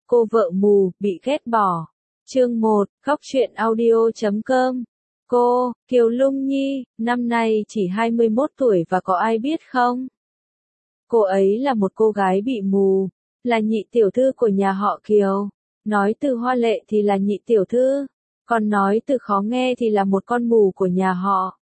Cô vợ mù, bị ghét bỏ. Chương 1, Góc truyện audio.com. Cô, Kiều Lung Nhi, năm nay chỉ 21 tuổi và có ai biết không? Cô ấy là một cô gái bị mù, là nhị tiểu thư của nhà họ Kiều. Nói từ hoa lệ thì là nhị tiểu thư, còn nói từ khó nghe thì là một con mù của nhà họ.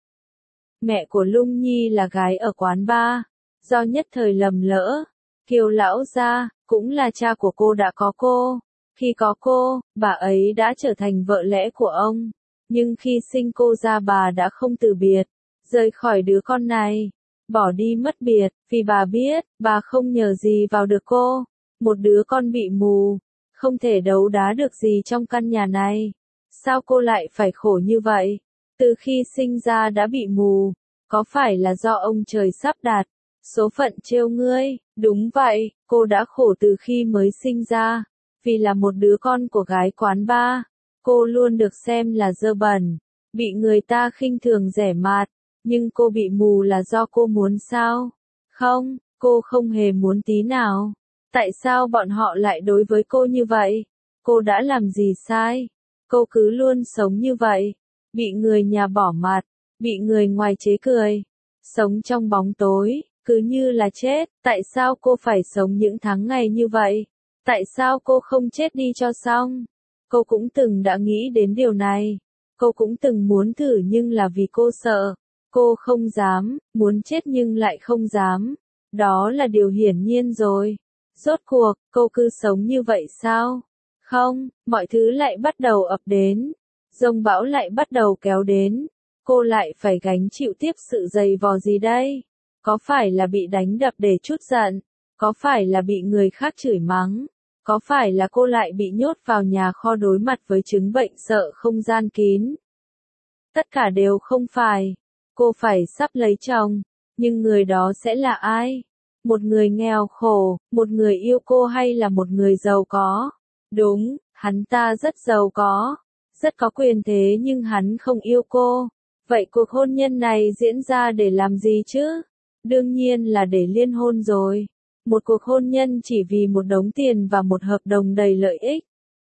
Mẹ của Lung Nhi là gái ở quán bar, do nhất thời lầm lỡ, Kiều lão gia, cũng là cha của cô đã có cô. Khi có cô, bà ấy đã trở thành vợ lẽ của ông. Nhưng khi sinh cô ra bà đã không từ biệt, rời khỏi đứa con này, bỏ đi mất biệt, vì bà biết, bà không nhờ gì vào được cô. Một đứa con bị mù, không thể đấu đá được gì trong căn nhà này. Sao cô lại phải khổ như vậy? Từ khi sinh ra đã bị mù, có phải là do ông trời sắp đặt, số phận trêu ngươi? Đúng vậy, cô đã khổ từ khi mới sinh ra. Vì là một đứa con của gái quán bar, cô luôn được xem là dơ bẩn, bị người ta khinh thường rẻ mạt. Nhưng cô bị mù là do cô muốn sao? Không, cô không hề muốn tí nào. Tại sao bọn họ lại đối với cô như vậy? Cô đã làm gì sai? Cô cứ luôn sống như vậy, bị người nhà bỏ mặt, bị người ngoài chế cười, sống trong bóng tối, cứ như là chết. Tại sao cô phải sống những tháng ngày như vậy? Tại sao cô không chết đi cho xong? Cô cũng từng đã nghĩ đến điều này. Cô cũng từng muốn thử nhưng là vì cô sợ. Cô không dám, muốn chết nhưng lại không dám. Đó là điều hiển nhiên rồi. Rốt cuộc, cô cứ sống như vậy sao? Không, mọi thứ lại bắt đầu ập đến. Giông bão lại bắt đầu kéo đến. Cô lại phải gánh chịu tiếp sự dày vò gì đây? Có phải là bị đánh đập để trút giận? Có phải là bị người khác chửi mắng? Có phải là cô lại bị nhốt vào nhà kho đối mặt với chứng bệnh sợ không gian kín? Tất cả đều không phải. Cô phải sắp lấy chồng, nhưng người đó sẽ là ai? Một người nghèo khổ, một người yêu cô hay là một người giàu có? Đúng, hắn ta rất giàu có, rất có quyền thế nhưng hắn không yêu cô. Vậy cuộc hôn nhân này diễn ra để làm gì chứ? Đương nhiên là để liên hôn rồi. Một cuộc hôn nhân chỉ vì một đống tiền và một hợp đồng đầy lợi ích.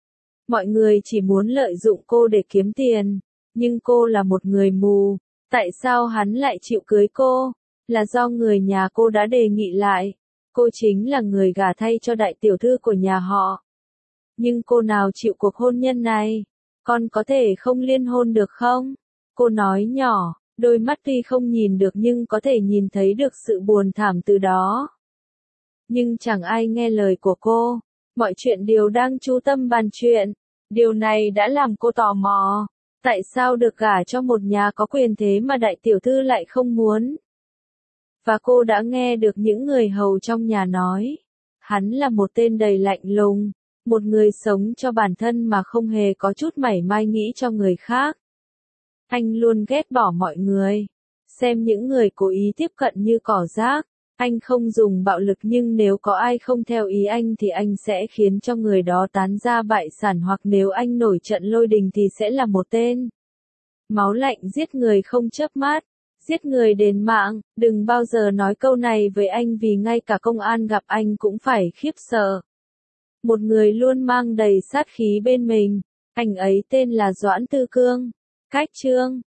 Mọi người chỉ muốn lợi dụng cô để kiếm tiền, nhưng cô là một người mù. Tại sao hắn lại chịu cưới cô? Là do người nhà cô đã đề nghị lại. Cô chính là người gả thay cho đại tiểu thư của nhà họ. Nhưng cô nào chịu cuộc hôn nhân này? Con có thể không liên hôn được không? Cô nói nhỏ, đôi mắt tuy không nhìn được nhưng có thể nhìn thấy được sự buồn thảm từ đó. Nhưng chẳng ai nghe lời của cô. Mọi chuyện đều đang chú tâm bàn chuyện. Điều này đã làm cô tò mò. Tại sao được gả cho một nhà có quyền thế mà đại tiểu thư lại không muốn? Và cô đã nghe được những người hầu trong nhà nói. Hắn là một tên đầy lạnh lùng. Một người sống cho bản thân mà không hề có chút mảy may nghĩ cho người khác. Anh luôn ghét bỏ mọi người. Xem những người cố ý tiếp cận như cỏ rác. Anh không dùng bạo lực nhưng nếu có ai không theo ý anh thì anh sẽ khiến cho người đó tán gia bại sản, hoặc nếu anh nổi trận lôi đình thì sẽ là một tên máu lạnh giết người không chớp mắt, giết người đền mạng. Đừng bao giờ nói câu này với anh vì ngay cả công an gặp anh cũng phải khiếp sợ. Một người luôn mang đầy sát khí bên mình, anh ấy tên là Doãn Tư Cương. Cách chương